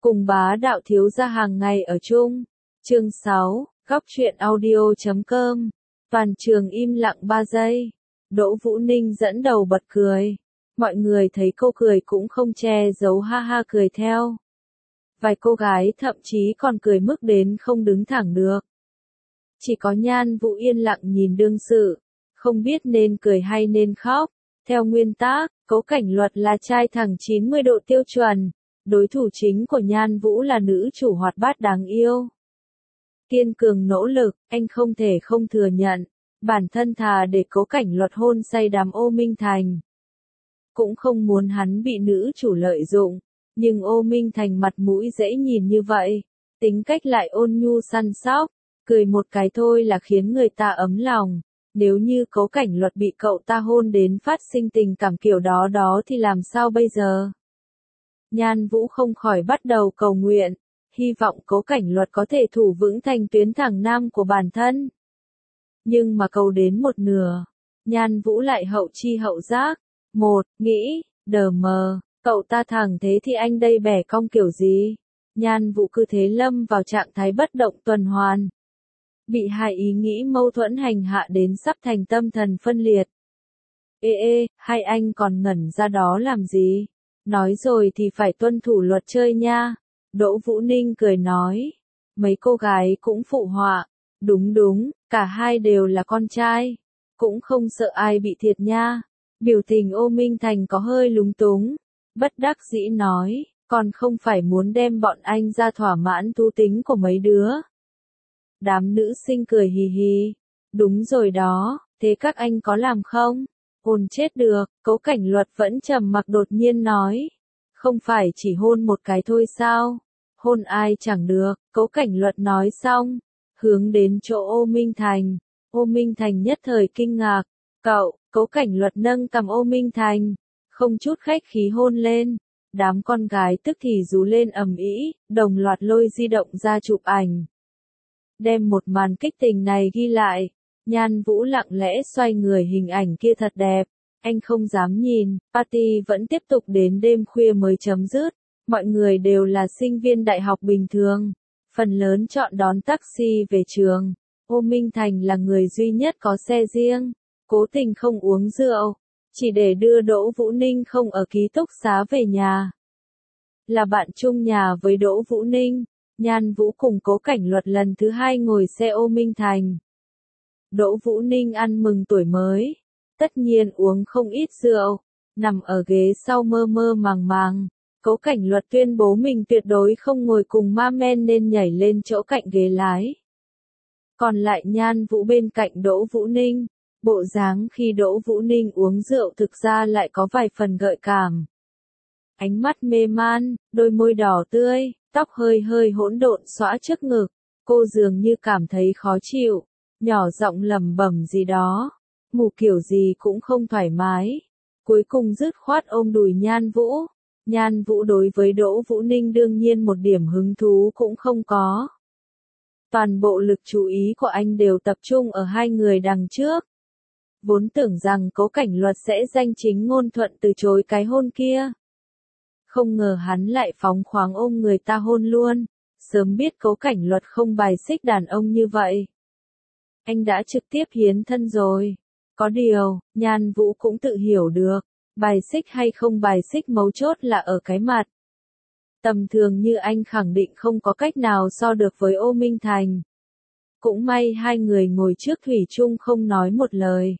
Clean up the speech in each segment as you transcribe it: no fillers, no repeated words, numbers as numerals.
Cùng bá đạo thiếu gia hàng ngày ở chung. Chương 6, góc truyện audio.com. Toàn trường im lặng 3 giây. Đỗ Vũ Ninh dẫn đầu bật cười. Mọi người thấy cô cười cũng không che giấu ha ha cười theo. Vài cô gái thậm chí còn cười mức đến không đứng thẳng được. Chỉ có Nhan Vũ yên lặng nhìn đương sự, không biết nên cười hay nên khóc. Theo nguyên tắc, Cố Cảnh Luật là trai thẳng 90 độ tiêu chuẩn. Đối thủ chính của Nhan Vũ là nữ chủ hoạt bát đáng yêu. Kiên cường nỗ lực, anh không thể không thừa nhận. Bản thân thà để Cố Cảnh Luật hôn say đắm Ô Minh Thành. Cũng không muốn hắn bị nữ chủ lợi dụng. Nhưng Ô Minh Thành mặt mũi dễ nhìn như vậy. Tính cách lại ôn nhu săn sóc. Cười một cái thôi là khiến người ta ấm lòng. Nếu như Cố Cảnh Luật bị cậu ta hôn đến phát sinh tình cảm kiểu đó thì làm sao bây giờ? Nhan Vũ không khỏi bắt đầu cầu nguyện, hy vọng Cố Cảnh Luật có thể thủ vững thành tuyến thẳng nam của bản thân. Nhưng mà cầu đến một nửa, Nhan Vũ lại hậu chi hậu giác. Nghĩ, đờ mờ, cậu ta thẳng thế thì anh đây bẻ cong kiểu gì? Nhan Vũ cứ thế lâm vào trạng thái bất động tuần hoàn. Bị hai ý nghĩ mâu thuẫn hành hạ đến sắp thành tâm thần phân liệt. Hai anh còn ngẩn ra đó làm gì? Nói rồi thì phải tuân thủ luật chơi nha. Đỗ Vũ Ninh cười nói. Mấy cô gái cũng phụ họa. Đúng, cả hai đều là con trai. Cũng không sợ ai bị thiệt nha. Biểu tình Ô Minh Thành có hơi lúng túng. Bất đắc dĩ nói, còn không phải muốn đem bọn anh ra thỏa mãn thú tính của mấy đứa. Đám nữ sinh cười hì hì. Đúng rồi đó, thế các anh có làm không? Hôn chết được, Cố Cảnh Luật vẫn trầm mặc đột nhiên nói. Không phải chỉ hôn một cái thôi sao? Hôn ai chẳng được, Cố Cảnh Luật nói xong. Hướng đến chỗ Ô Minh Thành. Ô Minh Thành nhất thời kinh ngạc. Cố Cảnh Luật nâng cầm Ô Minh Thành. Không chút khách khí hôn lên. Đám con gái tức thì rú lên ầm ĩ, đồng loạt lôi di động ra chụp ảnh. Đem một màn kích tình này ghi lại. Nhan Vũ lặng lẽ xoay người hình ảnh kia thật đẹp. Anh không dám nhìn, party vẫn tiếp tục đến đêm khuya mới chấm dứt. Mọi người đều là sinh viên đại học bình thường. Phần lớn chọn đón taxi về trường. Ô Minh Thành là người duy nhất có xe riêng. Cố tình không uống rượu. Chỉ để đưa Đỗ Vũ Ninh không ở ký túc xá về nhà. Là bạn chung nhà với Đỗ Vũ Ninh. Nhan Vũ cùng Cố Cảnh Luật lần thứ 2 ngồi xe Ô Minh Thành. Đỗ Vũ Ninh ăn mừng tuổi mới. Tất nhiên uống không ít rượu. Nằm ở ghế sau mơ mơ màng màng. Cố Cảnh Luật tuyên bố mình tuyệt đối không ngồi cùng ma men nên nhảy lên chỗ cạnh ghế lái. Còn lại Nhan Vũ bên cạnh Đỗ Vũ Ninh. Bộ dáng khi Đỗ Vũ Ninh uống rượu thực ra lại có vài phần gợi cảm. Ánh mắt mê man, đôi môi đỏ tươi, tóc hơi hỗn độn xõa trước ngực. Cô dường như cảm thấy khó chịu. Nhỏ giọng lẩm bẩm gì đó. Mù kiểu gì cũng không thoải mái. Cuối cùng dứt khoát ôm đùi Nhan Vũ. Nhan Vũ đối với Đỗ Vũ Ninh đương nhiên một điểm hứng thú cũng không có. Toàn bộ lực chú ý của anh đều tập trung ở hai người đằng trước. Vốn tưởng rằng Cố Cảnh Luật sẽ danh chính ngôn thuận từ chối cái hôn kia. Không ngờ hắn lại phóng khoáng ôm người ta hôn luôn. Sớm biết Cố Cảnh Luật không bài xích đàn ông như vậy. Anh đã trực tiếp hiến thân rồi. Có điều, Nhan Vũ cũng tự hiểu được. Bài xích hay không bài xích mấu chốt là ở cái mặt. Tầm thường như anh khẳng định không có cách nào so được với Ô Minh Thành. Cũng may hai người ngồi trước thủy chung không nói một lời.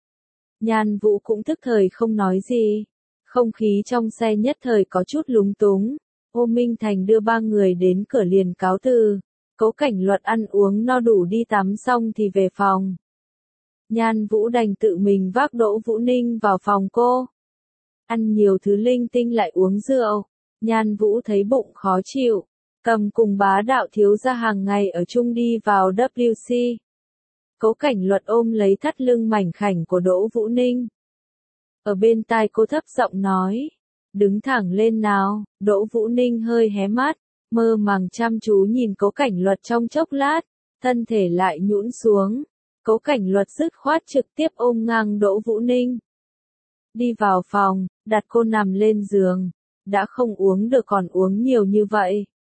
Nhan Vũ cũng tức thời không nói gì. Không khí trong xe nhất thời có chút lúng túng. Ô Minh Thành đưa ba người đến cửa liền cáo từ. Cố Cảnh Luật ăn uống no đủ đi tắm xong thì về phòng. Nhan Vũ đành tự mình vác Đỗ Vũ Ninh vào phòng cô. Ăn nhiều thứ linh tinh lại uống rượu. Nhan Vũ thấy bụng khó chịu. Cầm cùng bá đạo thiếu gia hàng ngày ở chung đi vào WC. Cố Cảnh Luật ôm lấy thắt lưng mảnh khảnh của Đỗ Vũ Ninh. Ở bên tai cô thấp giọng nói. Đứng thẳng lên nào. Đỗ Vũ Ninh hơi hé mắt. Mơ màng chăm chú nhìn Cố Cảnh Luật trong chốc lát. Thân thể lại nhũn xuống. Cố Cảnh Luật dứt khoát trực tiếp ôm ngang Đỗ Vũ Ninh. Đi vào phòng, đặt cô nằm lên giường. Đã không uống được còn uống nhiều như vậy.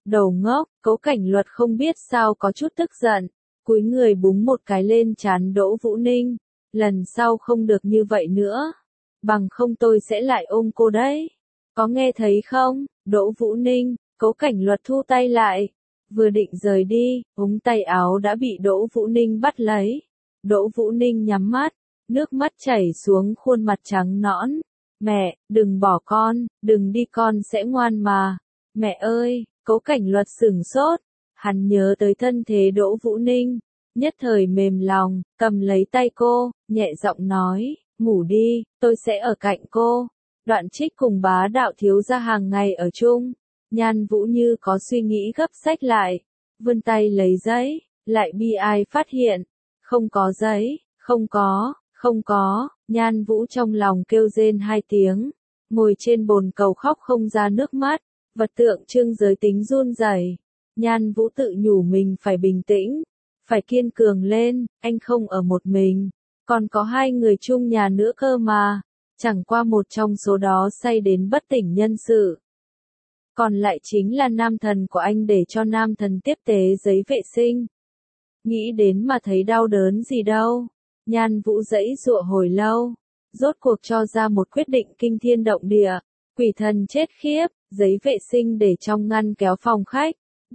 Đầu ngốc, Cố Cảnh Luật không biết sao có chút tức giận, cúi người búng một cái lên trán Đỗ Vũ Ninh, lần sau không được như vậy nữa, bằng không tôi sẽ lại ôm cô đấy. Có nghe thấy không, Đỗ Vũ Ninh? Cố Cảnh Luật thu tay lại, vừa định rời đi, ống tay áo đã bị Đỗ Vũ Ninh bắt lấy. Đỗ Vũ Ninh nhắm mắt, nước mắt chảy xuống khuôn mặt trắng nõn. Mẹ, đừng bỏ con, đừng đi con sẽ ngoan mà. Mẹ ơi, Cố Cảnh Luật sửng sốt, hắn nhớ tới thân thế Đỗ Vũ Ninh, nhất thời mềm lòng, cầm lấy tay cô, nhẹ giọng nói, ngủ đi, tôi sẽ ở cạnh cô. Đoạn Trích cùng Bá Đạo thiếu gia hàng ngày ở chung. Nhan Vũ như có suy nghĩ gấp sách lại, vươn tay lấy giấy, lại bi ai phát hiện, không có giấy, không có, Nhan Vũ trong lòng kêu rên hai tiếng, ngồi trên bồn cầu khóc không ra nước mắt, vật tượng trưng giới tính run rẩy. Nhan Vũ tự nhủ mình phải bình tĩnh, phải kiên cường lên, anh không ở một mình, còn có hai người chung nhà nữa cơ mà, chẳng qua một trong số đó say đến bất tỉnh nhân sự. Còn lại chính là nam thần của anh để cho nam thần tiếp tế giấy vệ sinh. Nghĩ đến mà thấy đau đớn gì đâu. Nhan Vũ giãy giụa hồi lâu, rốt cuộc cho ra một quyết định kinh thiên động địa. Quỷ thần chết khiếp, giấy vệ sinh để trong ngăn kéo phòng khách.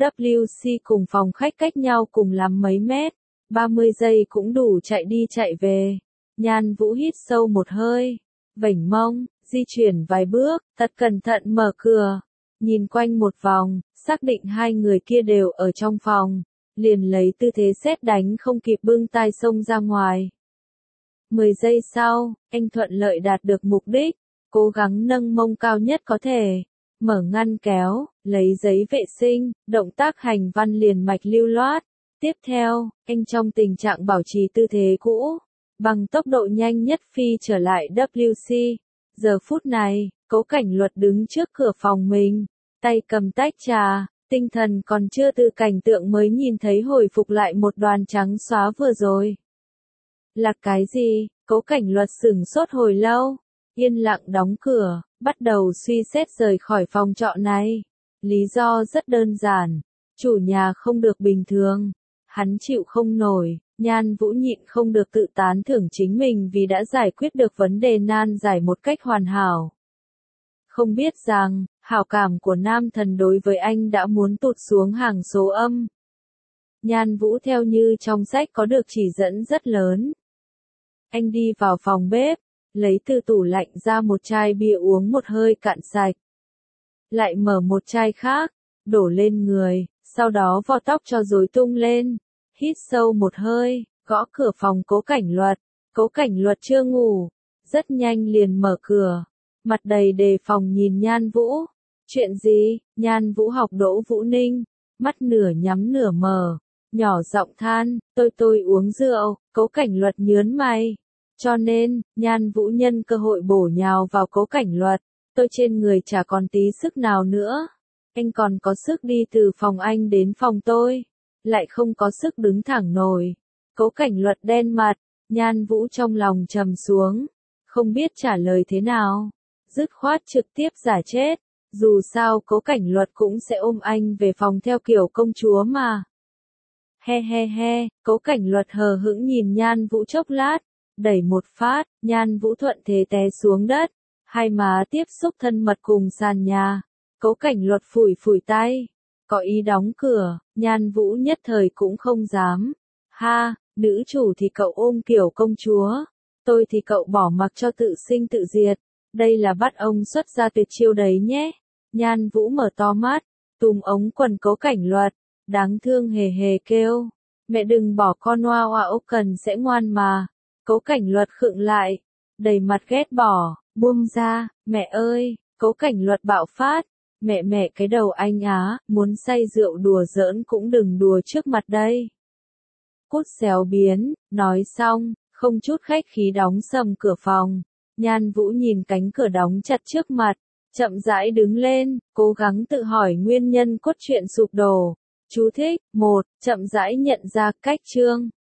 WC cùng phòng khách cách nhau cùng lắm mấy mét, 30 giây cũng đủ chạy đi chạy về. Nhan Vũ hít sâu một hơi, vểnh mông, di chuyển vài bước, thật cẩn thận mở cửa. Nhìn quanh một vòng, xác định hai người kia đều ở trong phòng, liền lấy tư thế sét đánh không kịp bưng tay xông ra ngoài. 10 giây sau, anh thuận lợi đạt được mục đích, cố gắng nâng mông cao nhất có thể, mở ngăn kéo, lấy giấy vệ sinh, động tác hành văn liền mạch lưu loát. Tiếp theo, anh trong tình trạng bảo trì tư thế cũ, bằng tốc độ nhanh nhất phi trở lại WC. Giờ phút này, Cố Cảnh Luật đứng trước cửa phòng mình, tay cầm tách trà, tinh thần còn chưa từ cảnh tượng mới nhìn thấy hồi phục lại một đoàn trắng xóa vừa rồi. Là cái gì? Cố Cảnh Luật sửng sốt hồi lâu, yên lặng đóng cửa, bắt đầu suy xét rời khỏi phòng trọ này. Lý do rất đơn giản, chủ nhà không được bình thường, hắn chịu không nổi. Nhan Vũ nhịn không được tự tán thưởng chính mình vì đã giải quyết được vấn đề nan giải một cách hoàn hảo. Không biết rằng, hảo cảm của nam thần đối với anh đã muốn tụt xuống hàng số âm. Nhan Vũ theo như trong sách có được chỉ dẫn rất lớn. Anh đi vào phòng bếp, lấy từ tủ lạnh ra một chai bia uống một hơi cạn sạch. Lại mở một chai khác, đổ lên người, sau đó vo tóc cho rối tung lên. Hít sâu một hơi, gõ cửa phòng Cố Cảnh Luật. Cố Cảnh Luật chưa ngủ, rất nhanh liền mở cửa, mặt đầy đề phòng nhìn Nhan Vũ. Chuyện gì? Nhan Vũ học Đỗ Vũ Ninh, mắt nửa nhắm nửa mở, nhỏ giọng than, tôi uống rượu. Cố Cảnh Luật nhớn mày. Cho nên, Nhan Vũ nhân cơ hội bổ nhào vào Cố Cảnh Luật. Tôi trên người chả còn tí sức nào nữa. Anh còn có sức đi từ phòng anh đến phòng tôi, lại không có sức đứng thẳng nổi. Cố Cảnh Luật đen mặt, Nhan Vũ trong lòng trầm xuống, không biết trả lời thế nào. Dứt khoát trực tiếp giả chết, dù sao Cố Cảnh Luật cũng sẽ ôm anh về phòng theo kiểu công chúa mà. He, Cố Cảnh Luật hờ hững nhìn Nhan Vũ chốc lát, đẩy một phát, Nhan Vũ thuận thế té xuống đất, hai má tiếp xúc thân mật cùng sàn nhà. Cố Cảnh Luật phủi tay, có ý đóng cửa. Nhan Vũ nhất thời cũng không dám. Ha, nữ chủ thì cậu ôm kiểu công chúa, tôi thì cậu bỏ mặc cho tự sinh tự diệt. Đây là bắt ông xuất ra tuyệt chiêu đấy nhé. Nhan Vũ mở to mắt, túm ống quần Cố Cảnh Luật, đáng thương hề kêu. Mẹ đừng bỏ con Hoa Hoa Ốc cần sẽ ngoan mà. Cố Cảnh Luật khựng lại, đầy mặt ghét bỏ, buông ra, mẹ ơi. Cố Cảnh Luật bạo phát. Mẹ cái đầu anh á, muốn say rượu đùa giỡn cũng đừng đùa trước mặt đây. Cút xéo biến, nói xong, không chút khách khí đóng sầm cửa phòng. Nhan Vũ nhìn cánh cửa đóng chặt trước mặt, chậm rãi đứng lên, cố gắng tự hỏi nguyên nhân cốt truyện sụp đổ. Chú thích, 1, chậm rãi nhận ra cách chương.